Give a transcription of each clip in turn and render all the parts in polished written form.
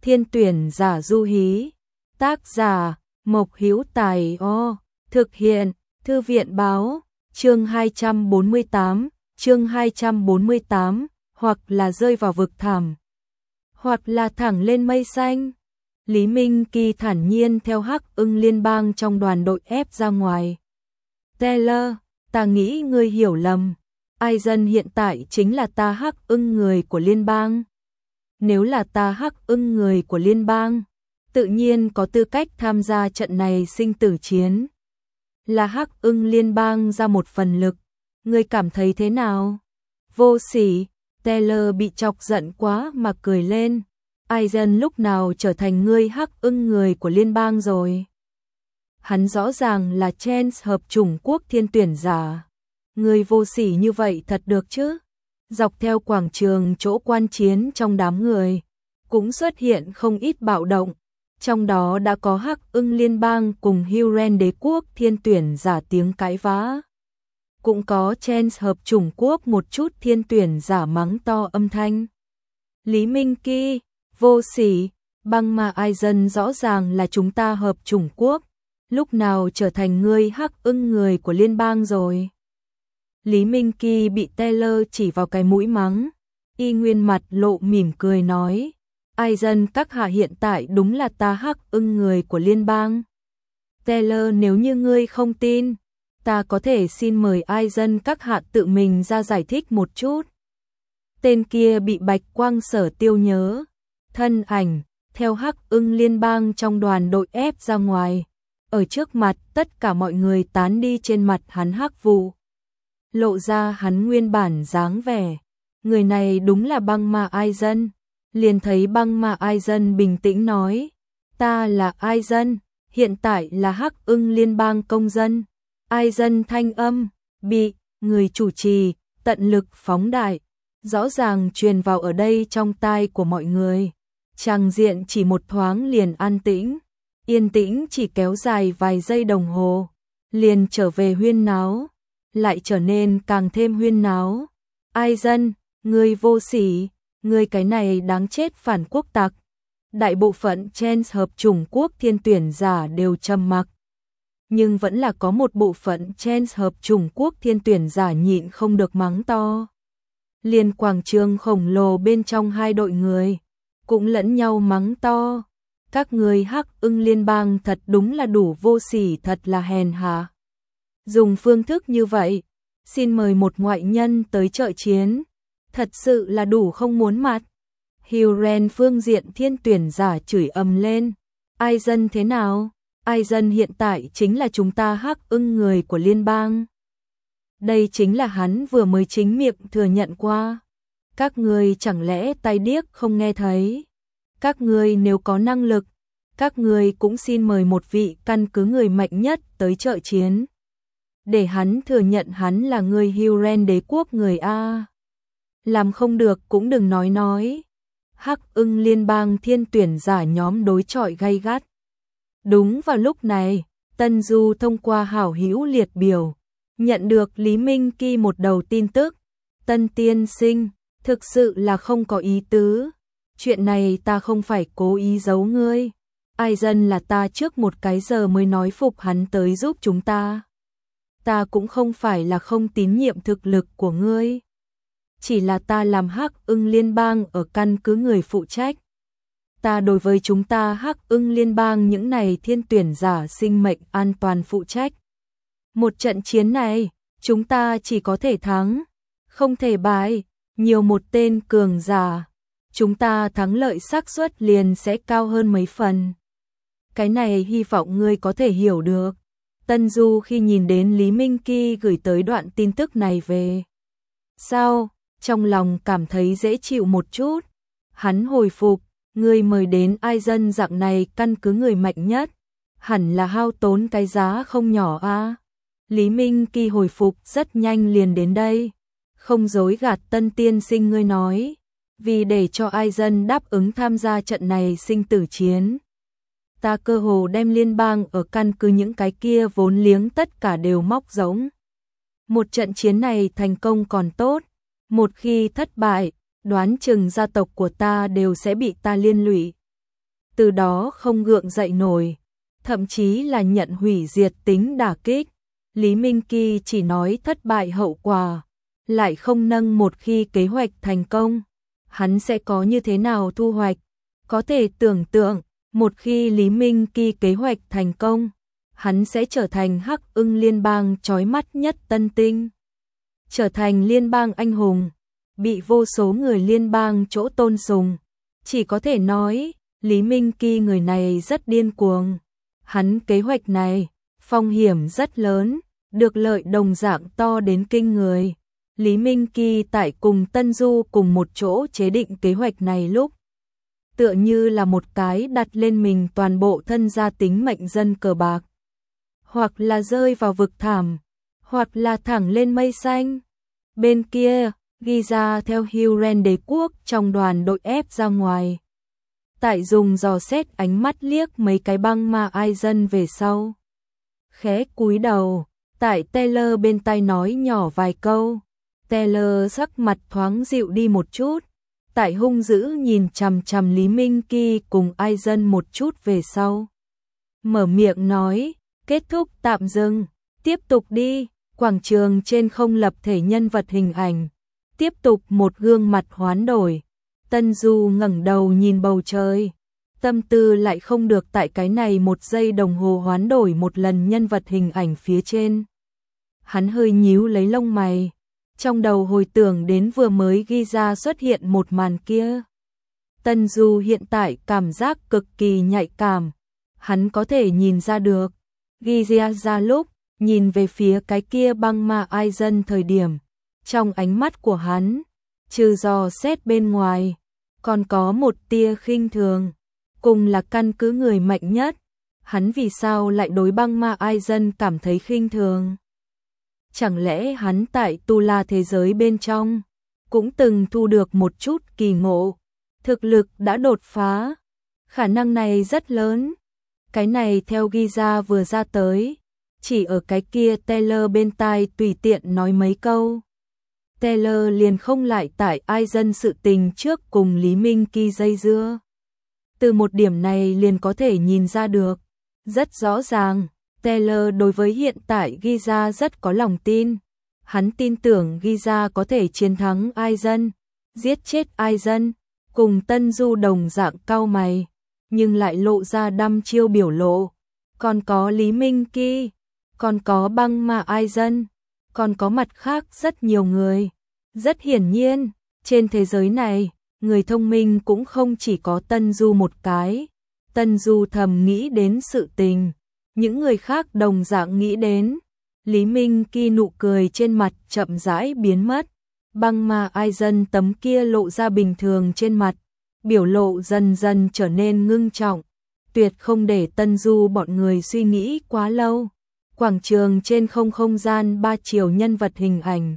Thiên tuyển giả Du Hí. Tác giả Mộc Hữu Tài. Thực hiện Thư viện báo. Chương 248, hoặc là rơi vào vực thẳm, hoặc là thẳng lên mây xanh. Lý Minh Kỳ thản nhiên theo Hắc Ưng Liên bang trong đoàn đội ép ra ngoài. Taylor, ta nghĩ ngươi hiểu lầm. Aizen hiện tại chính là ta Hắc Ưng người của liên bang. Nếu là ta Hắc Ưng người của liên bang, tự nhiên có tư cách tham gia trận này sinh tử chiến. Là Hắc Ưng liên bang ra một phần lực, ngươi cảm thấy thế nào? Vô sỉ. Taylor bị chọc giận quá mà cười lên. Aizen lúc nào trở thành ngươi Hắc Ưng người của liên bang rồi? Hắn rõ ràng là Chance hợp chủng quốc thiên tuyển giả. Ngươi vô sỉ như vậy thật được chứ? Dọc theo quảng trường chỗ quan chiến trong đám người, cũng xuất hiện không ít bạo động. Trong đó đã có Hắc Ưng liên bang cùng Huron đế quốc thiên tuyển giả tiếng cãi vã. Cũng có Chance hợp chủng quốc một chút thiên tuyển giả mắng to âm thanh. Lý Minh Kỳ, vô sỉ, băng mà Aizen rõ ràng là chúng ta hợp chủng quốc, lúc nào trở thành ngươi Hắc Ưng người của liên bang rồi? Lý Minh Kỳ bị Taylor chỉ vào cái mũi mắng, y nguyên mặt lộ mỉm cười nói, Aizen các hạ hiện tại đúng là ta Hắc Ưng người của liên bang. Taylor, nếu như ngươi không tin, ta có thể xin mời Aizen các hạ tự mình ra giải thích một chút. Tên kia bị Bạch Quang Sở Tiêu nhớ, thân ảnh theo Hắc Ưng liên bang trong đoàn đội ép ra ngoài. Ở trước mặt tất cả mọi người tán đi trên mặt hắn hắc vụ, lộ ra hắn nguyên bản dáng vẻ. Người này đúng là băng ma Aizen. Liền thấy băng ma Aizen bình tĩnh nói, ta là Aizen, hiện tại là Hắc Ưng liên bang công dân. Aizen thanh âm bị người chủ trì tận lực phóng đại, rõ ràng truyền vào ở đây trong tai của mọi người. Tràng diện chỉ một thoáng liền an tĩnh, yên tĩnh chỉ kéo dài vài giây đồng hồ, liền trở về huyên náo, lại trở nên càng thêm huyên náo. Aizen, ngươi vô sỉ, ngươi cái này đáng chết phản quốc tặc. Đại bộ phận Chance hợp chủng quốc thiên tuyển giả đều trầm mặc, nhưng vẫn là có một bộ phận Chance hợp chủng quốc thiên tuyển giả nhịn không được mắng to. Liền quảng trường khổng lồ bên trong hai đội người cũng lẫn nhau mắng to, các người Hắc Ưng liên bang thật đúng là đủ vô sỉ, thật là hèn hạ. Dùng phương thức như vậy, xin mời một ngoại nhân tới trợ chiến, thật sự là đủ không muốn mặt. Huron phương diện thiên tuyển giả chửi ầm lên, Aizen thế nào? Aizen hiện tại chính là chúng ta Hắc Ưng người của liên bang. Đây chính là hắn vừa mới chính miệng thừa nhận qua. Các ngươi chẳng lẽ tai điếc không nghe thấy? Các ngươi nếu có năng lực, các ngươi cũng xin mời một vị căn cứ người mạnh nhất tới trợ chiến, để hắn thừa nhận hắn là người Huron đế quốc người A. Làm không được cũng đừng nói. Hắc Ưng liên bang thiên tuyển giả nhóm đối chọi gay gắt. Đúng vào lúc này, Tân Du thông qua hảo hữu liệt biểu, nhận được Lý Minh Kỳ một đầu tin tức. Tân tiên sinh, thực sự là không có ý tứ. Chuyện này ta không phải cố ý giấu ngươi. Aizen là ta trước một cái giờ mới nói phục hắn tới giúp chúng ta. Ta cũng không phải là không tín nhiệm thực lực của ngươi. Chỉ là ta làm Hắc Ưng liên bang ở căn cứ người phụ trách. Ta đối với chúng ta Hắc Ưng liên bang những này thiên tuyển giả sinh mệnh an toàn phụ trách. Một trận chiến này, chúng ta chỉ có thể thắng, không thể bại. Nhiều một tên cường giả, chúng ta thắng lợi xác suất liền sẽ cao hơn mấy phần. Cái này hy vọng ngươi có thể hiểu được. Tân Du khi nhìn đến Lý Minh Kỳ gửi tới đoạn tin tức này về sau, trong lòng cảm thấy dễ chịu một chút. Hắn hồi phục, ngươi mời đến Aizen dạng này căn cứ người mạnh nhất, hẳn là hao tốn cái giá không nhỏ a. Lý Minh Kỳ hồi phục rất nhanh liền đến đây. Không dối gạt Tân tiên sinh, ngươi nói, vì để cho Aizen đáp ứng tham gia trận này sinh tử chiến, ta cơ hồ đem liên bang ở căn cứ những cái kia vốn liếng tất cả đều móc rỗng. Một trận chiến này thành công còn tốt, một khi thất bại, đoán chừng gia tộc của ta đều sẽ bị ta liên lụy. từ đó không gượng dậy nổi, thậm chí là nhận hủy diệt tính đả kích. Lý Minh Kỳ chỉ nói thất bại hậu quả, lại không nâng một khi kế hoạch thành công, hắn sẽ có như thế nào thu hoạch. Có thể tưởng tượng, một khi Lý Minh Kỳ kế hoạch thành công, hắn sẽ trở thành Hắc Ưng Liên bang chói mắt nhất Tân Tinh, trở thành liên bang anh hùng, bị vô số người liên bang chỗ tôn sùng. Chỉ có thể nói, Lý Minh Kỳ người này rất điên cuồng. Hắn kế hoạch này, phong hiểm rất lớn, được lợi đồng dạng to đến kinh người. Lý Minh Kỳ tại cùng Tân Du cùng một chỗ chế định kế hoạch này lúc, tựa như là một cái đặt lên mình toàn bộ thân gia tính mệnh dân cờ bạc. Hoặc là rơi vào vực thẳm, hoặc là thẳng lên mây xanh. Bên kia, ghi ra theo Huron đế quốc trong đoàn đội ép ra ngoài. Tại dùng dò xét ánh mắt liếc mấy cái băng ma ai dân về sau. Khẽ cúi đầu, tại Taylor bên tai nói nhỏ vài câu. Taylor sắc mặt thoáng dịu đi một chút. Tại hung dữ nhìn chằm chằm Lý Minh Kỳ cùng ai dân một chút về sau. Mở miệng nói, kết thúc tạm dừng, tiếp tục đi. Quảng trường trên không lập thể nhân vật hình ảnh. Tiếp tục một gương mặt hoán đổi. Tân Du ngẩng đầu nhìn bầu trời. Tâm tư lại không được tại cái này 1 giây đồng hồ hoán đổi một lần nhân vật hình ảnh phía trên. Hắn hơi nhíu lấy lông mày. Trong đầu hồi tưởng đến vừa mới ghi ra xuất hiện một màn kia. Tân Du hiện tại cảm giác cực kỳ nhạy cảm. Hắn có thể nhìn ra được. Ghi ra lúc, nhìn về phía cái kia băng ma ai dân thời điểm. Trong ánh mắt của hắn, trừ dò xét bên ngoài, còn có một tia khinh thường. Cùng là căn cứ người mạnh nhất, hắn vì sao lại đối băng ma ai dân cảm thấy khinh thường? Chẳng lẽ hắn tại Tu La thế giới bên trong cũng từng thu được một chút kỳ ngộ, thực lực đã đột phá? Khả năng này rất lớn. Cái này theo ghi ra vừa ra tới, chỉ ở cái kia Taylor bên tai tùy tiện nói mấy câu. Taylor liền không lại tại ai dân sự tình trước cùng Lý Minh Kỳ dây dưa. Từ một điểm này liền có thể nhìn ra được, rất rõ ràng, Taylor đối với hiện tại ghi ra rất có lòng tin. Hắn tin tưởng ghi ra có thể chiến thắng ai dân, giết chết ai dân, cùng Tân Du đồng dạng cau mày, nhưng lại lộ ra đăm chiêu biểu lộ. Còn có Lý Minh Kỳ, còn có băng ma ai dân, còn có mặt khác rất nhiều người. Rất hiển nhiên, trên thế giới này, người thông minh cũng không chỉ có Tân Du một cái. Tân Du thầm nghĩ đến sự tình, những người khác đồng dạng nghĩ đến. Lý Minh Kỳ nụ cười trên mặt chậm rãi biến mất. Băng ma ai dân tấm kia lộ ra bình thường trên mặt, biểu lộ dần dần trở nên ngưng trọng. Tuyệt không để Tân Du bọn người suy nghĩ quá lâu. Quảng trường trên không gian 3 chiều nhân vật hình ảnh.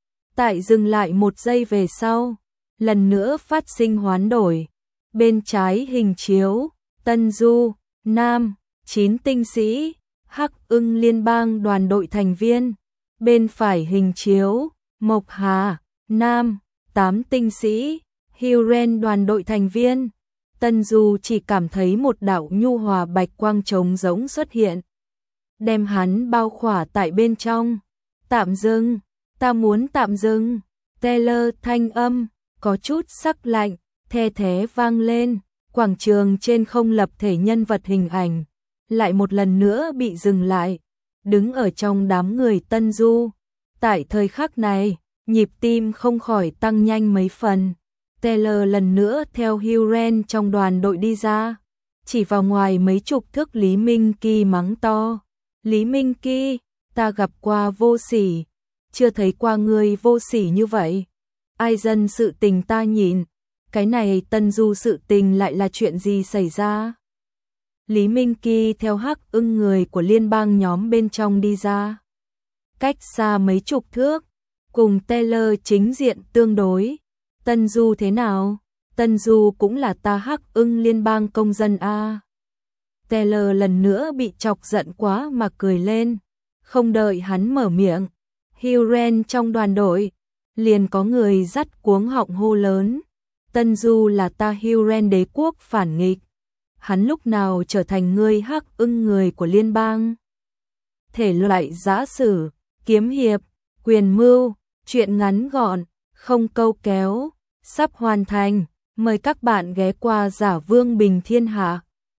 Tại dừng lại 1 giây về sau, lần nữa phát sinh hoán đổi. Bên trái hình chiếu, Tân Du, Nam, 9 tinh sĩ, Hắc Ưng Liên bang đoàn đội thành viên. Bên phải hình chiếu, Mộc Hà, Nam, 8 tinh sĩ, Huron đoàn đội thành viên. Tân Du chỉ cảm thấy một đạo nhu hòa bạch quang trống rỗng xuất hiện, đem hắn bao khỏa tại bên trong. Tạm dừng, ta muốn tạm dừng. Taylor thanh âm có chút sắc lạnh, the thé vang lên. Quảng trường trên không lập thể nhân vật hình ảnh lại một lần nữa bị dừng lại. Đứng ở trong đám người Tân Du, tại thời khắc này, nhịp tim không khỏi tăng nhanh mấy phần. Taylor lần nữa theo Huron trong đoàn đội đi ra, chỉ vào ngoài mấy chục thước Lý Minh Kỳ mắng to. Lý Minh Kỳ, ta gặp qua vô sỉ, chưa thấy qua người vô sỉ như vậy. Ai dân sự tình ta nhìn, cái này Tân Du sự tình lại là chuyện gì xảy ra? Lý Minh Kỳ theo Hắc Ưng người của liên bang nhóm bên trong đi ra, cách xa mấy chục thước, cùng Taylor chính diện tương đối. Tân Du thế nào? Tân Du cũng là ta Hắc Ưng liên bang công dân a. Taylor lần nữa bị chọc giận quá mà cười lên. Không đợi hắn mở miệng, Huron trong đoàn đội liền có người dắt cuống họng hô lớn. Tân Du là ta Huron đế quốc phản nghịch. hắn lúc nào trở thành người Hắc Ưng người của liên bang. Thể loại giã sử, kiếm hiệp, quyền mưu, truyện ngắn gọn, không câu kéo, sắp hoàn thành. Mời các bạn ghé qua Giả Vương Bình Thiên Hạ.